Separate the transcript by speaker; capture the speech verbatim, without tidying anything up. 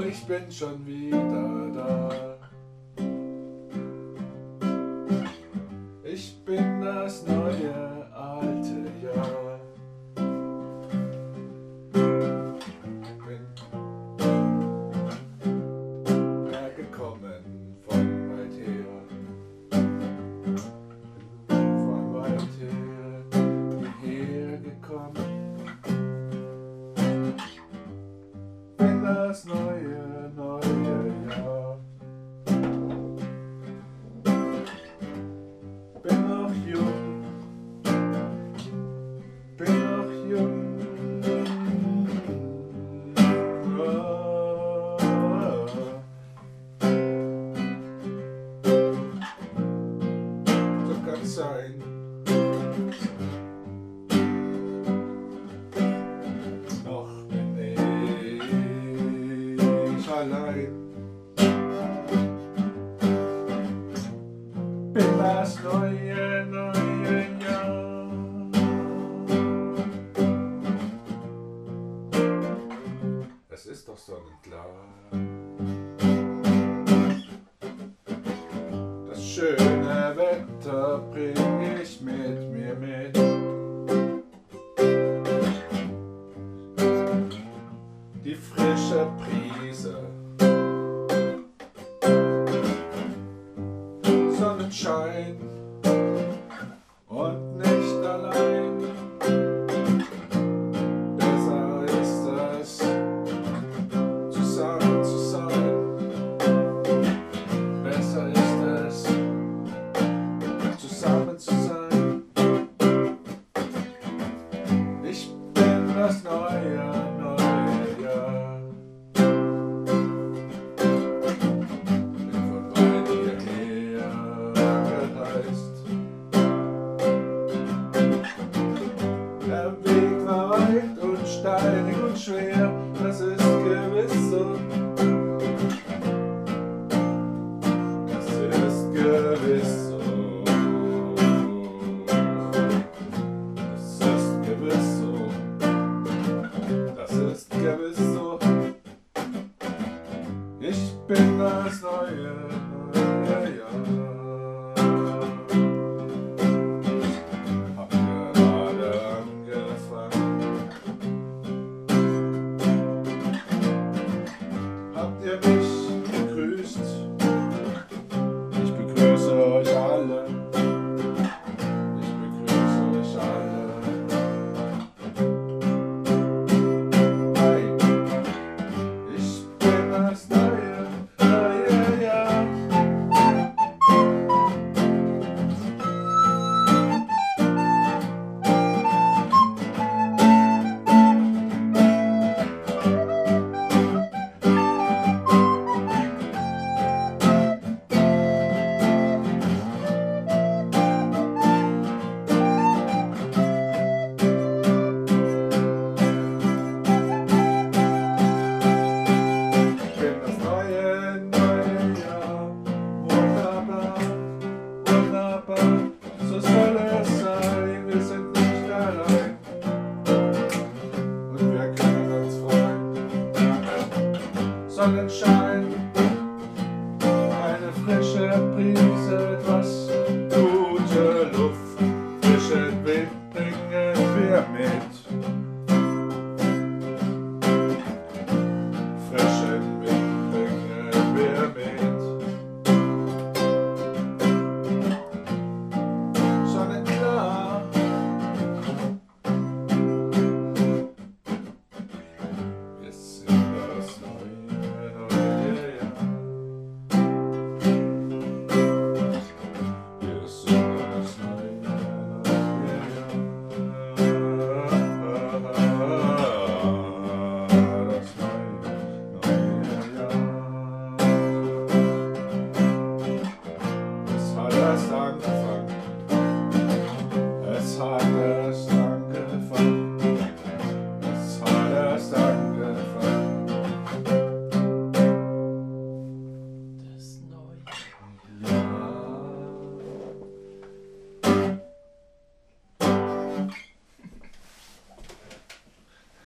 Speaker 1: ich bin schon wieder da. Ich bin das neue alte Jahr. Bin hergekommen von weit her, von weit her hierher gekommen. Bin das neue, neue Jahr. Bin noch jung, bin noch jung. Oh. So kann's sein. Noch bin ich allein. Bin das neue, neue Jahr. Es ist doch sonnenklar. Das schöne Wetter bring ich mit mir mit. Die frische Brise, Sonnenschein und nicht allein. Besser ist es, zusammen zu sein. Besser ist es, zusammen zu sein. Ich bin das neue, neue Jahr. Der Weg war weit und steinig und schwer, das ist gewiss so. Das ist gewiss so. Das ist gewiss so. Das ist gewiss so. Ich bin das neue, neue Jahr. Habt ihr mich begrüßt? Ich begrüße euch alle. Ich begrüße euch alle. Hey, ich bin das neue, neue Jahr. So soll es sein, wir sind nicht allein und wir können uns freuen. Sonnenschein, eine frische Brise, etwas gute Luft, frischen Wind bringen wir mit. Frischen Wind bringen wir mit. Dank.